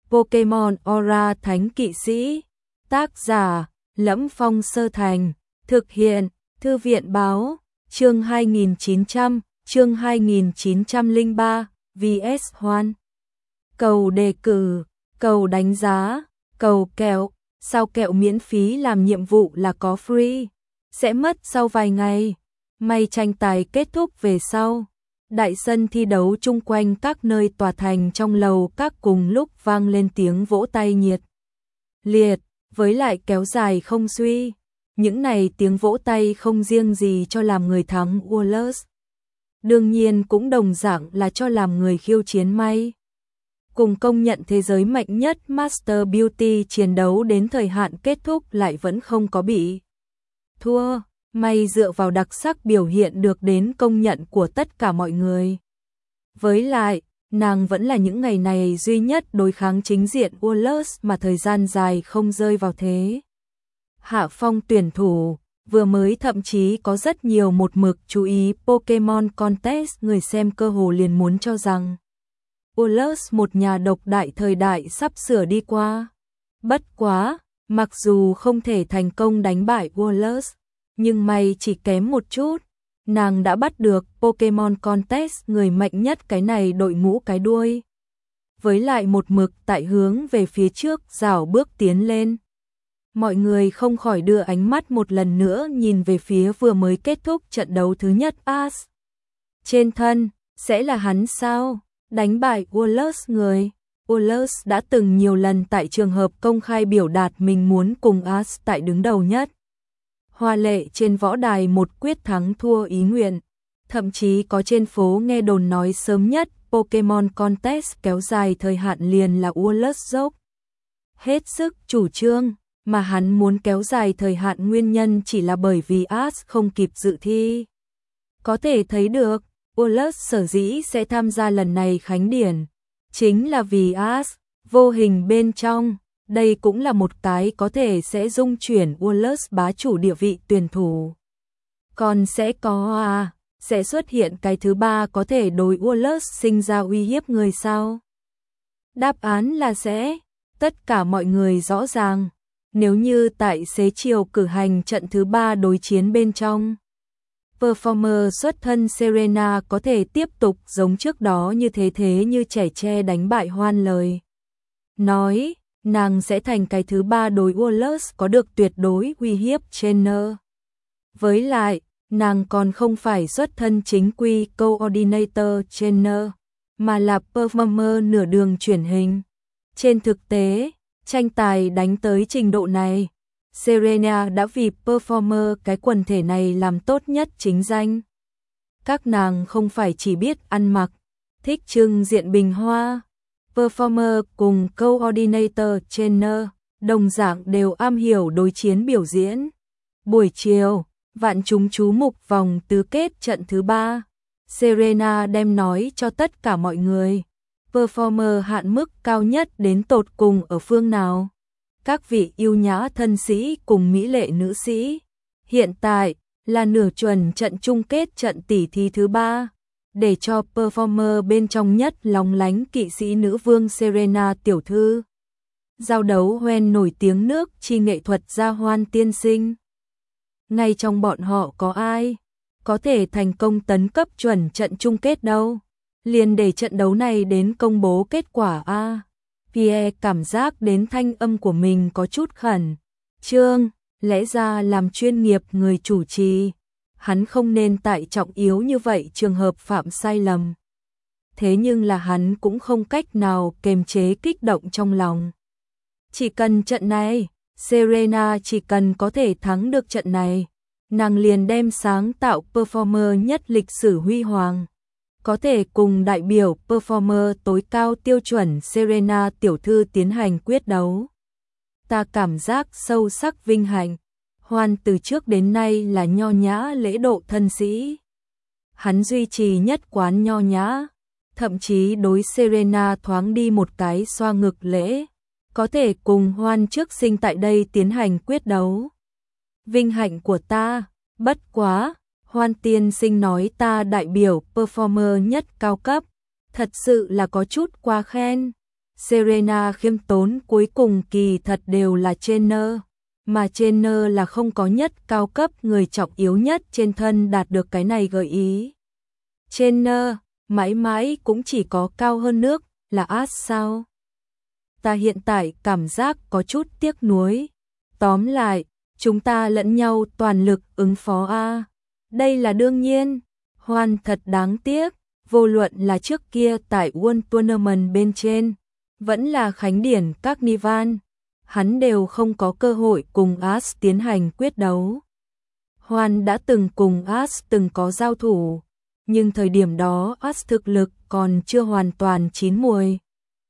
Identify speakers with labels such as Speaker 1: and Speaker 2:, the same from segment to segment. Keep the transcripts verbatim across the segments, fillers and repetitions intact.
Speaker 1: Pokemon Aura Thánh Kỵ Sĩ. Tác giả: Lẫm Phong Sơ Thành. Thực hiện: Thư viện báo. Chương hai nghìn chín trăm, chương hai nghìn chín trăm lẻ ba, vê ét Hoan. Cầu đề cử, cầu đánh giá, cầu kẹo. Sao kẹo miễn phí làm nhiệm vụ là có free. Sẽ mất sau vài ngày. May tranh tài kết thúc về sau. Đại sân thi đấu chung quanh các nơi tòa thành trong lầu các cùng lúc vang lên tiếng vỗ tay nhiệt liệt, với lại kéo dài không suy. Những này tiếng vỗ tay không riêng gì cho làm người thắng Wallace, đương nhiên cũng đồng dạng là cho làm người khiêu chiến may. Cùng công nhận thế giới mạnh nhất Master Beauty chiến đấu đến thời hạn kết thúc lại vẫn không có bị thua. May dựa vào đặc sắc biểu hiện được đến công nhận của tất cả mọi người. Với lại, nàng vẫn là những ngày này duy nhất đối kháng chính diện Wallace mà thời gian dài không rơi vào thế hạ phong tuyển thủ. Vừa mới thậm chí có rất nhiều một mực chú ý Pokemon Contest người xem cơ hồ liền muốn cho rằng Wallace một nhà độc đại thời đại sắp sửa đi qua. Bất quá, mặc dù không thể thành công đánh bại Wallace, nhưng may chỉ kém một chút, nàng đã bắt được Pokemon Contest người mạnh nhất cái này đội ngũ cái đuôi. Với lại một mực tại hướng về phía trước rảo bước tiến lên. Mọi người không khỏi đưa ánh mắt một lần nữa nhìn về phía vừa mới kết thúc trận đấu thứ nhất Ash. Trên thân, sẽ là hắn sao? Đánh bại Wallace người. Wallace đã từng nhiều lần tại trường hợp công khai biểu đạt mình muốn cùng Ash tại đứng đầu nhất. Hoa lệ trên võ đài một quyết thắng thua ý nguyện. Thậm chí có trên phố nghe đồn nói sớm nhất Pokemon Contest kéo dài thời hạn liền là Wallace dốc hết sức chủ trương, mà hắn muốn kéo dài thời hạn nguyên nhân chỉ là bởi vì Ash không kịp dự thi. Có thể thấy được, Wallace sở dĩ sẽ tham gia lần này khánh điển, chính là vì Ash, vô hình bên trong. Đây cũng là một cái có thể sẽ dung chuyển Wallace bá chủ địa vị tuyển thủ. Còn sẽ có à, sẽ xuất hiện cái thứ ba có thể đối Wallace sinh ra uy hiếp người sao? Đáp án là sẽ. Tất cả mọi người rõ ràng. Nếu như tại xế chiều cử hành trận thứ ba đối chiến bên trong, performer xuất thân Serena có thể tiếp tục giống trước đó như thế thế như trẻ tre đánh bại Hoan lời nói, nàng sẽ thành cái thứ ba đối Wallace có được tuyệt đối uy hiếp trainer. Với lại, nàng còn không phải xuất thân chính quy coordinator trainer, mà là performer nửa đường chuyển hình. Trên thực tế, tranh tài đánh tới trình độ này, Serena đã vì performer cái quần thể này làm tốt nhất chính danh. Các nàng không phải chỉ biết ăn mặc, thích trưng diện bình hoa. Performer cùng coordinator trainer đồng dạng đều am hiểu đối chiến biểu diễn. Buổi chiều, vạn chúng chú mục vòng tứ kết trận thứ ba. Serena đem nói cho tất cả mọi người, performer hạn mức cao nhất đến tột cùng ở phương nào. Các vị yêu nhã thân sĩ cùng mỹ lệ nữ sĩ. Hiện tại là nửa chuẩn trận chung kết trận tỷ thí thứ ba. Để cho performer bên trong nhất lóng lánh kỵ sĩ nữ vương Serena tiểu thư giao đấu hoen nổi tiếng nước chi nghệ thuật gia Hoan tiên sinh. Ngay trong bọn họ có ai có thể thành công tấn cấp chuẩn trận chung kết đâu? Liền để trận đấu này đến công bố kết quả a. Pierre cảm giác đến thanh âm của mình có chút khẩn trương, lẽ ra làm chuyên nghiệp người chủ trì, hắn không nên tại trọng yếu như vậy trường hợp phạm sai lầm. Thế nhưng là hắn cũng không cách nào kềm chế kích động trong lòng. Chỉ cần trận này, Serena chỉ cần có thể thắng được trận này, nàng liền đem sáng tạo performer nhất lịch sử huy hoàng. Có thể cùng đại biểu performer tối cao tiêu chuẩn Serena tiểu thư tiến hành quyết đấu. Ta cảm giác sâu sắc vinh hạnh. Hoan từ trước đến nay là nho nhã lễ độ thân sĩ. Hắn duy trì nhất quán nho nhã, thậm chí đối Serena thoáng đi một cái xoa ngực lễ. Có thể cùng Hoan trước sinh tại đây tiến hành quyết đấu. Vinh hạnh của ta, bất quá. Hoan tiên sinh nói ta đại biểu performer nhất cao cấp, thật sự là có chút quá khen. Serena khiêm tốn, cuối cùng kỳ thật đều là trainer, mà trainer là không có nhất cao cấp, người trọng yếu nhất trên thân đạt được cái này gợi ý. Trainer, mãi mãi cũng chỉ có cao hơn nước, là As sao? Ta hiện tại cảm giác có chút tiếc nuối. Tóm lại, chúng ta lẫn nhau toàn lực ứng phó a. Đây là đương nhiên. Hoan thật đáng tiếc, vô luận là trước kia tại World Tournament bên trên, vẫn là Khánh Điển Carnival, hắn đều không có cơ hội cùng As tiến hành quyết đấu. Hoan đã từng cùng As từng có giao thủ, nhưng thời điểm đó As thực lực còn chưa hoàn toàn chín muồi.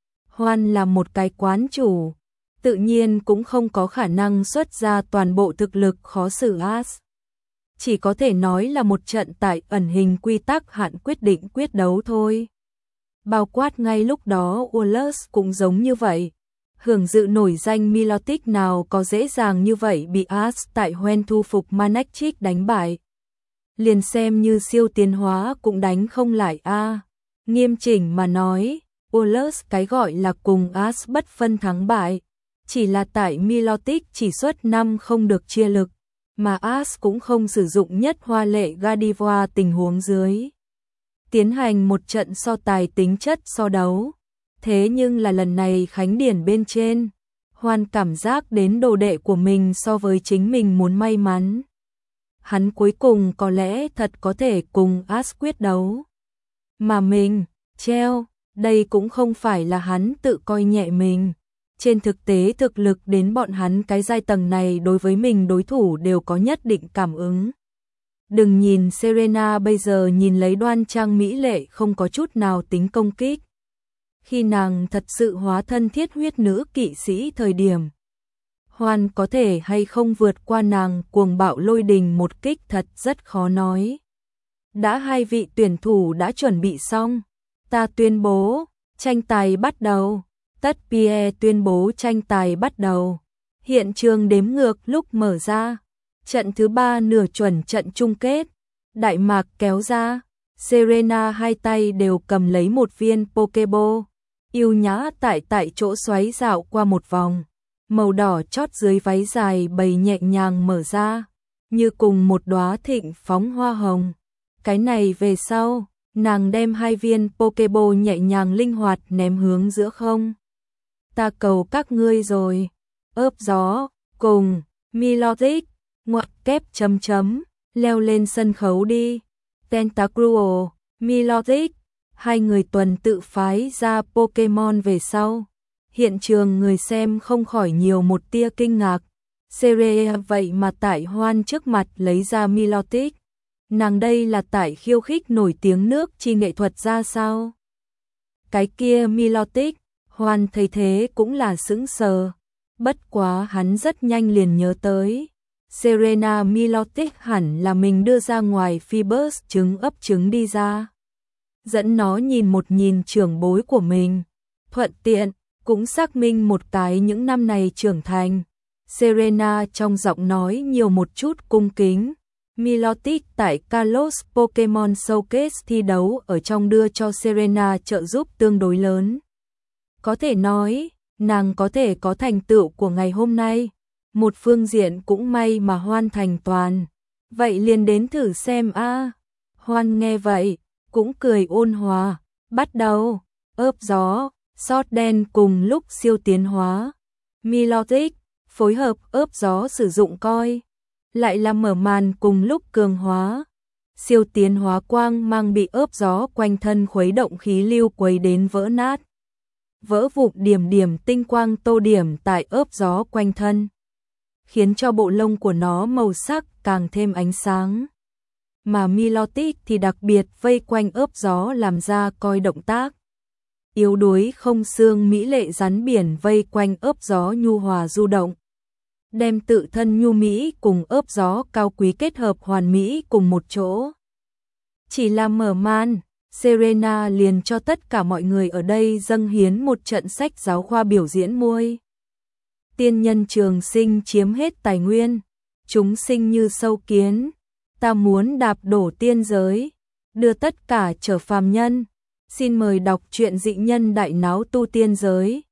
Speaker 1: Hoan là một cái quán chủ, tự nhiên cũng không có khả năng xuất ra toàn bộ thực lực khó xử As. Chỉ có thể nói là một trận tại ẩn hình quy tắc hạn quyết định quyết đấu thôi. Bao quát ngay lúc đó Wallace cũng giống như vậy. Hưởng dự nổi danh Milotic nào có dễ dàng như vậy bị As tại Hoen thu phục Manekchik đánh bại. Liền xem như siêu tiến hóa cũng đánh không lại a. Nghiêm chỉnh mà nói, Wallace cái gọi là cùng As bất phân thắng bại, chỉ là tại Milotic chỉ xuất năm không được chia lực, mà As cũng không sử dụng nhất hoa lệ Gardevoir tình huống dưới. Tiến hành một trận so tài tính chất so đấu. Thế nhưng là lần này Khánh Điển bên trên, Hoan cảm giác đến đồ đệ của mình so với chính mình muốn may mắn. Hắn cuối cùng có lẽ thật có thể cùng As quyết đấu. Mà mình, treo, đây cũng không phải là hắn tự coi nhẹ mình. Trên thực tế thực lực đến bọn hắn cái giai tầng này đối với mình đối thủ đều có nhất định cảm ứng. Đừng nhìn Serena bây giờ nhìn lấy đoan trang mỹ lệ không có chút nào tính công kích. Khi nàng thật sự hóa thân thiết huyết nữ kỵ sĩ thời điểm, Hoan có thể hay không vượt qua nàng cuồng bạo lôi đình một kích thật rất khó nói. Đã hai vị tuyển thủ đã chuẩn bị xong, ta tuyên bố, tranh tài bắt đầu. Tất Pierre tuyên bố tranh tài bắt đầu. Hiện trường đếm ngược lúc mở ra. Trận thứ ba nửa chuẩn trận chung kết. Đại mạc kéo ra. Serena hai tay đều cầm lấy một viên Pokeball. Yêu nhã tại tại chỗ xoáy dạo qua một vòng. Màu đỏ chót dưới váy dài bầy nhẹ nhàng mở ra. Như cùng một đóa thịnh phóng hoa hồng. Cái này về sau, nàng đem hai viên Pokeball nhẹ nhàng linh hoạt ném hướng giữa không. Ta cầu các ngươi rồi. Ướp gió, cùng, Milotic, ngoặc kép chấm chấm, leo lên sân khấu đi. Tentacruel, Milotic, hai người tuần tự phái ra Pokemon về sau. Hiện trường người xem không khỏi nhiều một tia kinh ngạc. Serena vậy mà tại Hoan trước mặt lấy ra Milotic. Nàng đây là tại khiêu khích nổi tiếng nước chi nghệ thuật ra sao? Cái kia Milotic, Hoan thấy thế cũng là sững sờ. Bất quá hắn rất nhanh liền nhớ tới. Serena Milotic hẳn là mình đưa ra ngoài Phoebus trứng ấp trứng đi ra. Dẫn nó nhìn một nhìn trưởng bối của mình. Thuận tiện, cũng xác minh một cái những năm này trưởng thành. Serena trong giọng nói nhiều một chút cung kính. Milotic tại Kalos Pokemon Showcase thi đấu ở trong đưa cho Serena trợ giúp tương đối lớn. Có thể nói, nàng có thể có thành tựu của ngày hôm nay. Một phương diện cũng may mà Hoan thành toàn. Vậy liền đến thử xem a. À. Hoan nghe vậy, cũng cười ôn hòa. Bắt đầu, ướp gió, sót đen cùng lúc siêu tiến hóa. Milotic, phối hợp ướp gió sử dụng coi. Lại là mở màn cùng lúc cường hóa. Siêu tiến hóa quang mang bị ướp gió quanh thân khuấy động khí lưu quấy đến vỡ nát. Vỡ vụn điểm điểm tinh quang tô điểm tại ướp gió quanh thân, khiến cho bộ lông của nó màu sắc càng thêm ánh sáng. Mà Milotic thì đặc biệt vây quanh ướp gió làm ra coi động tác. Yếu đuối không xương mỹ lệ rắn biển vây quanh ướp gió nhu hòa du động. Đem tự thân nhu mỹ cùng ướp gió cao quý kết hợp hoàn mỹ cùng một chỗ. Chỉ là mở màn, Serena liền cho tất cả mọi người ở đây dâng hiến một trận sách giáo khoa biểu diễn muôi. Tiên nhân trường sinh chiếm hết tài nguyên, chúng sinh như sâu kiến, ta muốn đạp đổ tiên giới, đưa tất cả trở phàm nhân, Xin mời đọc truyện Dị nhân đại náo tu tiên giới.